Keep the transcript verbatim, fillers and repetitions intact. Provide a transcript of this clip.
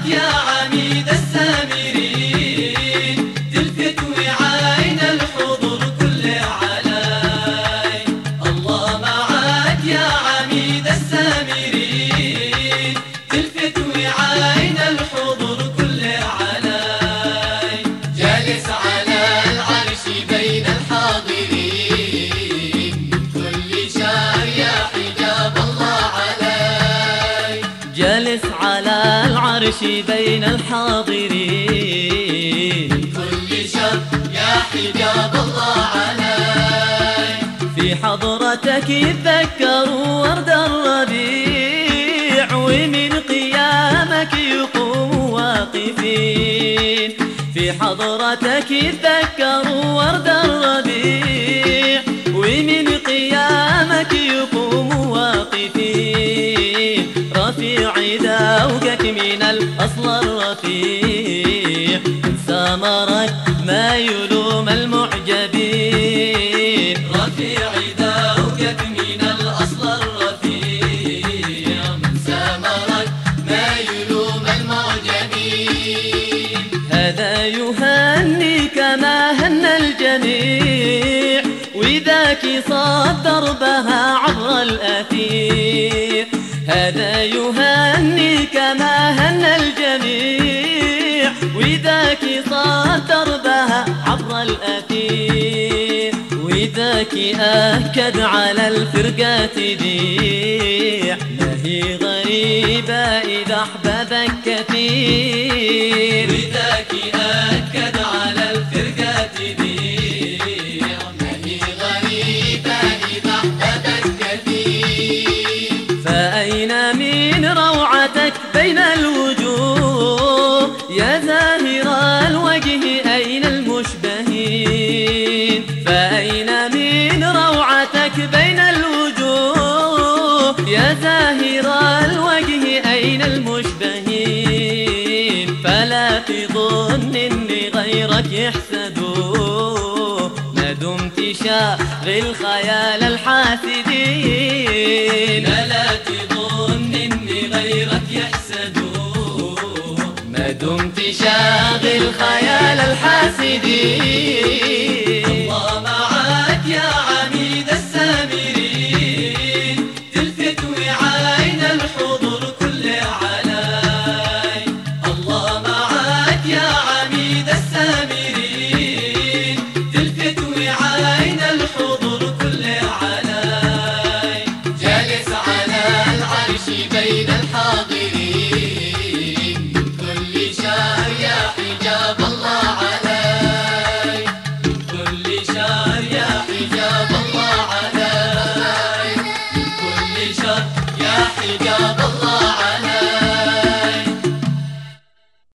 يا عميد السامرين، تلفت وعين الحضور كل علي. الله معك يا عميد السامرين، تلفت وعين الحضور كل علي. جالس على العرش بين الحاضرين، كل شهر يا حجاب الله علي. جالس على العرش بين الحاضرين، كل شهر يا حجاب الله علي. في حضرتك يتذكروا ورد الربيع، ومن قيامك يقوموا واقفين. في حضرتك يتذكروا ورد الربيع، ومن قيامك يقوموا واقفين. رفيع ذوقك من الأصل الرفيع، من ثمرك ما يلوم المعجبين. رفيع ذوقك من الأصل الرفيع، من ثمرك ما يلوم المعجبين. هذا يهني كما هن الجميع، وذاك صاد دربها عبر الأثير. هذا يهني كما هن الجميع، وذاك صاد دربها عبر الأثير. وذاك أكد على الفرقة تبيع، ما هي غريبة إذا أحببك كثير. وذاك أكد على الفرقة تبيع، ما هي غريبة إذا أحببك كثير. فأين من روعتك بين الوجوه يا زاهر الوجه أين المشبهين؟ فأين من روعتك بين الوجوه يا زاهر الوجه أين المشبهين؟ فلا تظن إن غيرك يحسدوه، ما دمت شاغل خيال الحاسدين. لا تظن إن غيرك يحسدوه، ما دمت شاغل خيال الحاسدين.